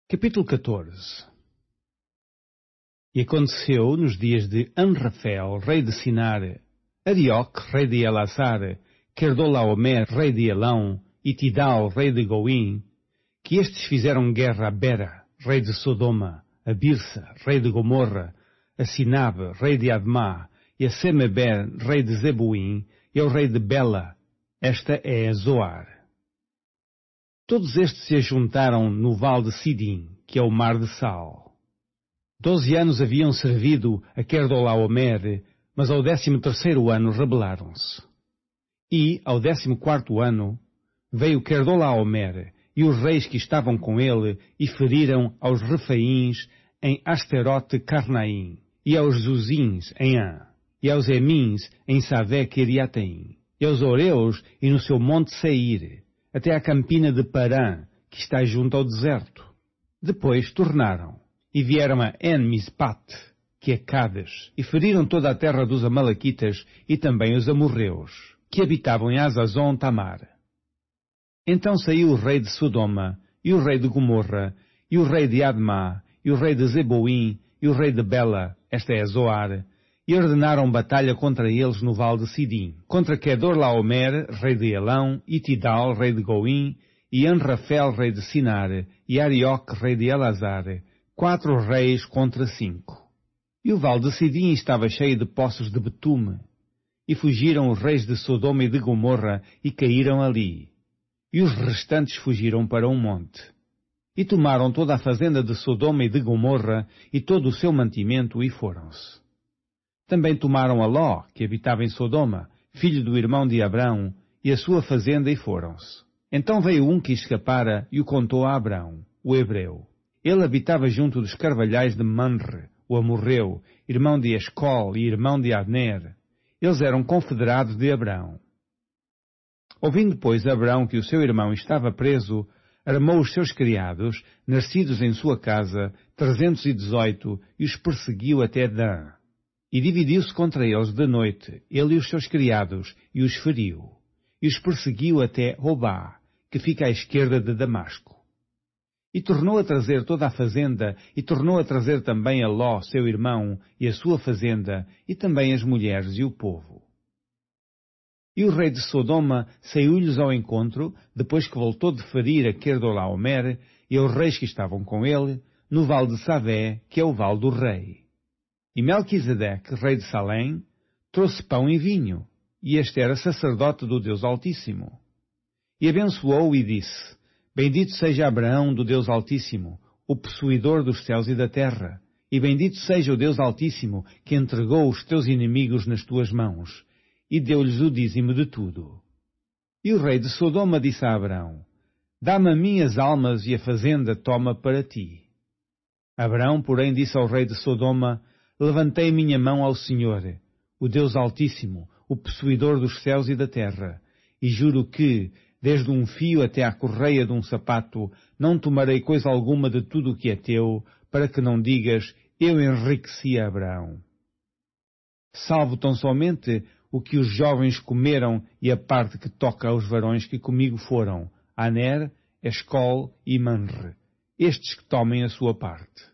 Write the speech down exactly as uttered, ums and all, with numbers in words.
Capítulo catorze. E aconteceu nos dias de Amrafel, rei de Sinar, Arioque, rei de Elazar, Querdolaomer, rei de Elão, e Tidal, rei de Goim, que estes fizeram guerra a Bera, rei de Sodoma, a Birsa, rei de Gomorra, a Sinab, rei de Admá, e a Semeber, rei de Zebuim, e ao rei de Bela. Esta é a Zoar. Todos estes se ajuntaram no vale de Sidim, que é o mar de Sal. Doze anos haviam servido a Querdolaomer, mas ao décimo terceiro ano rebelaram-se. E, ao décimo quarto ano, veio Querdolaomer e os reis que estavam com ele e feriram aos Refaíns em Asterote Carnaim, e aos Zuzins em An, e aos Emins em Savé Kiriataim, e aos Oreus e no seu monte Seir, até à campina de Parã, que está junto ao deserto. Depois tornaram, e vieram a En-Mispat, que é Cades, e feriram toda a terra dos Amalequitas e também os amorreus, que habitavam em Azazon Tamar. Então saiu o rei de Sodoma, e o rei de Gomorra, e o rei de Admá, e o rei de Zeboim, e o rei de Bela, esta é Zoar, e ordenaram batalha contra eles no vale de Sidim, contra Quedorlaomer, rei de Elão, e Tidal, rei de Goim, e Amrafel, rei de Sinar, e Arioque, rei de Elazar, quatro reis contra cinco. E o vale de Sidim estava cheio de poços de betume, e fugiram os reis de Sodoma e de Gomorra, e caíram ali. E os restantes fugiram para um monte. E tomaram toda a fazenda de Sodoma e de Gomorra, e todo o seu mantimento, e foram-se. Também tomaram a Ló, que habitava em Sodoma, filho do irmão de Abrão, e a sua fazenda, e foram-se. Então veio um que escapara e o contou a Abrão, o hebreu. Ele habitava junto dos carvalhais de Manre, o amorreu, irmão de Escol e irmão de Abner. Eles eram confederados de Abrão. Ouvindo, pois, Abrão que o seu irmão estava preso, armou os seus criados, nascidos em sua casa, trezentos e dezoito, e os perseguiu até Dan. E dividiu-se contra eles de noite, ele e os seus criados, e os feriu. E os perseguiu até Hobá, que fica à esquerda de Damasco. E tornou a trazer toda a fazenda, e tornou a trazer também a Ló, seu irmão, e a sua fazenda, e também as mulheres e o povo. E o rei de Sodoma saiu-lhes ao encontro, depois que voltou de ferir a Querdolaomer, e aos reis que estavam com ele, no vale de Savé, que é o vale do rei. E Melquisedeque, rei de Salém, trouxe pão e vinho, e este era sacerdote do Deus Altíssimo. E abençoou e disse, Bendito seja Abraão do Deus Altíssimo, o possuidor dos céus e da terra, e bendito seja o Deus Altíssimo, que entregou os teus inimigos nas tuas mãos, e deu-lhes o dízimo de tudo. E o rei de Sodoma disse a Abraão, Dá-me a mim as almas e a fazenda toma para ti. Abraão, porém, disse ao rei de Sodoma, Levantei minha mão ao Senhor, o Deus Altíssimo, o possuidor dos céus e da terra, e juro que, desde um fio até à correia de um sapato, não tomarei coisa alguma de tudo o que é teu, para que não digas, eu enriqueci a Abraão. Salvo tão somente o que os jovens comeram e a parte que toca aos varões que comigo foram, Aner, Escol e Manre, estes que tomem a sua parte.